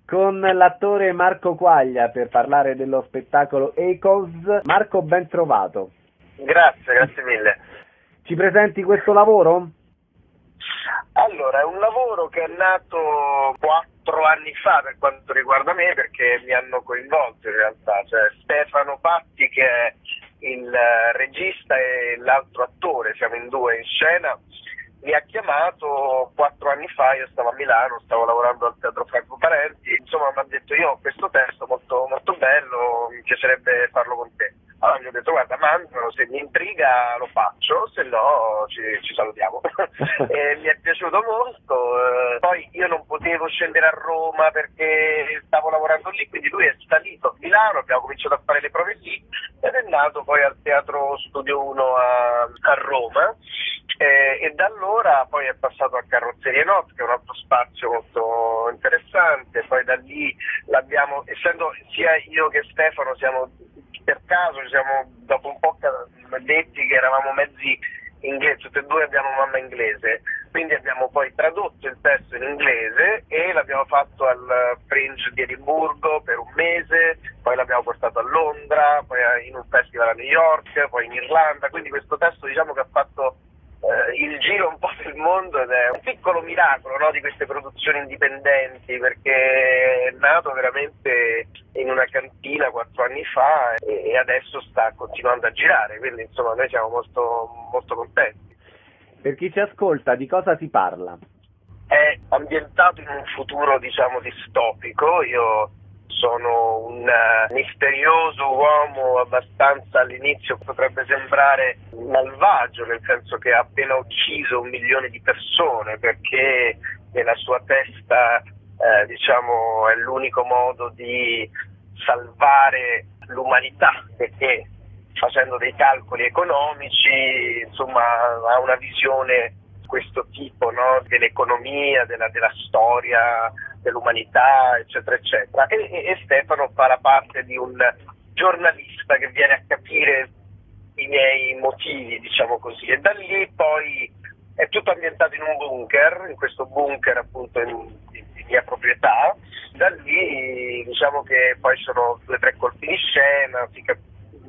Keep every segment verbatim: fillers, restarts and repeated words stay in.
con l'attore Marco Quaglia per parlare dello spettacolo Echoes. Marco, ben trovato. Grazie, grazie mille. Ci presenti questo lavoro? Allora, è un lavoro che è nato quattro anni fa per quanto riguarda me, perché mi hanno coinvolto in realtà. Cioè, Stefano Patti, che è il regista, e l'altro attore, siamo in due in scena, mi ha chiamato quattro anni fa. Io stavo a Milano, stavo lavorando al Teatro Franco Parenti, insomma mi ha detto: io ho questo testo molto, molto bello, mi piacerebbe farlo con te. Allora gli ho detto: guarda, mandalo, se mi intriga lo faccio, se no ci, ci salutiamo. E mi è piaciuto molto. Eh, poi io non potevo scendere a Roma perché stavo lavorando lì, quindi lui è salito a Milano, abbiamo cominciato a fare le prove lì ed è nato poi al Teatro Studio uno a, a Roma. Eh, e da allora poi è passato a Carrozzerie Not, che è un altro spazio molto interessante. Poi da lì l'abbiamo, essendo sia io che Stefano siamo per caso, ci siamo dopo un po' detti che eravamo mezzi inglesi, tutti e due abbiamo mamma inglese, quindi abbiamo poi tradotto il testo in inglese e l'abbiamo fatto al Fringe di Edimburgo per un mese, poi l'abbiamo portato a Londra, poi in un festival a New York, poi in Irlanda. Quindi questo testo, diciamo, che ha fatto eh, il giro un po' del mondo, ed è un piccolo miracolo, no, di queste produzioni indipendenti, perché è nato veramente in una cantina quattro anni fa e, e adesso sta continuando a girare, quindi insomma noi siamo molto, molto contenti. Per chi ci ascolta, di cosa si parla? È ambientato in un futuro, diciamo, distopico. Io sono un uh, misterioso uomo, abbastanza, all'inizio potrebbe sembrare malvagio, nel senso che ha appena ucciso un milione di persone, perché nella sua testa eh, diciamo è l'unico modo di salvare l'umanità, perché facendo dei calcoli economici, insomma, ha una visione di questo tipo, no? Dell'economia, della, della storia, dell'umanità, eccetera, eccetera. E, e Stefano fa la parte di un giornalista che viene a capire i miei motivi, diciamo così, e da lì poi è tutto ambientato in un bunker, in questo bunker appunto in, di, di mia proprietà. Da lì diciamo che poi sono due o tre colpi di scena, si capisce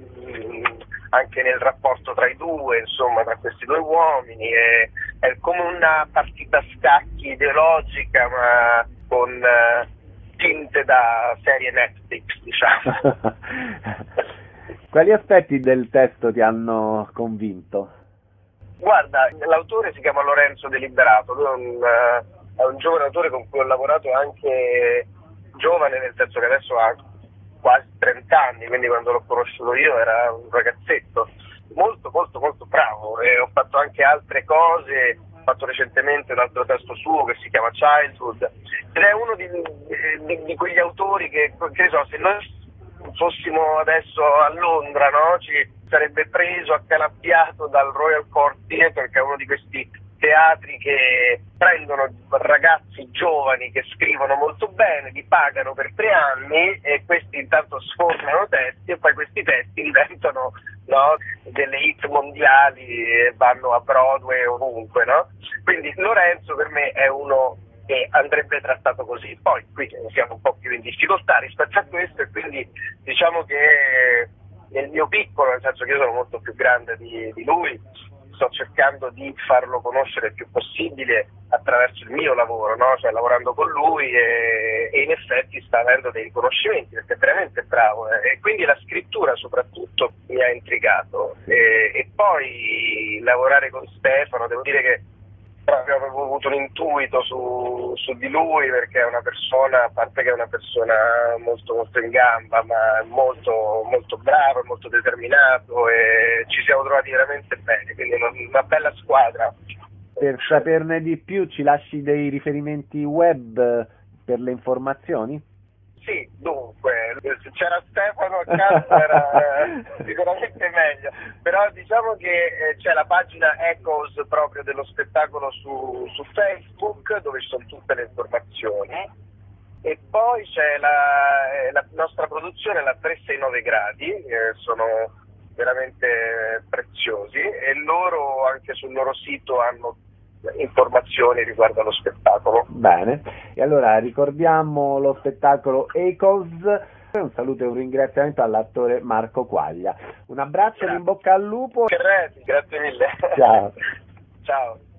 anche nel rapporto tra i due, insomma, tra questi due uomini. È, è come una partita a scacchi ideologica, ma con uh, tinte da serie Netflix, diciamo. Quali aspetti del testo ti hanno convinto? Guarda, l'autore si chiama Lorenzo De Liberato, lui è un, uh, è un giovane autore con cui ho lavorato, anche giovane nel senso che adesso ha quasi trenta anni, quindi quando l'ho conosciuto io era un ragazzetto, molto molto molto bravo, e ho fatto anche altre cose. Ho fatto recentemente un altro testo suo che si chiama Childhood, ed è uno di, di, di quegli autori che, che so, se noi fossimo adesso a Londra, no, ci sarebbe preso accalappiato dal Royal Court Theatre, che è uno di questi teatri che prendono ragazzi giovani che scrivono molto bene, li pagano per tre anni e questi intanto sfornano testi, e poi questi testi diventano, no, delle hit mondiali e vanno a Broadway ovunque, no? Quindi Lorenzo per me è uno che andrebbe trattato così. Poi qui siamo un po' più in difficoltà rispetto a questo, e quindi diciamo che nel mio piccolo, nel senso che io sono molto più grande di, di lui, sto cercando di farlo conoscere il più possibile attraverso il mio lavoro, no? Cioè lavorando con lui, e, e in effetti sta avendo dei riconoscimenti perché è veramente bravo, eh? E quindi la scrittura soprattutto mi ha intrigato, e, e poi lavorare con Stefano, devo dire che proprio avevo avuto un intuito su, su di lui, perché è una persona, a parte che è una persona molto molto in gamba, ma molto molto bravo, molto determinato, e ci siamo trovati veramente bene, quindi una, una bella squadra. Per saperne di più ci lasci dei riferimenti web per le informazioni? Sì, dunque, se c'era Stefano accanto era sicuramente meglio, però diciamo che eh, c'è la pagina Echoes proprio dello spettacolo su, su Facebook, dove ci sono tutte le informazioni, e poi c'è la, la nostra produzione, la trecentosessantanove gradi, eh, sono veramente preziosi, e loro anche sul loro sito hanno informazioni riguardo allo spettacolo. Bene, e allora ricordiamo lo spettacolo Echoes. Un saluto e un ringraziamento all'attore Marco Quaglia. Un abbraccio e in bocca al lupo. Grazie, grazie mille. Ciao. Ciao.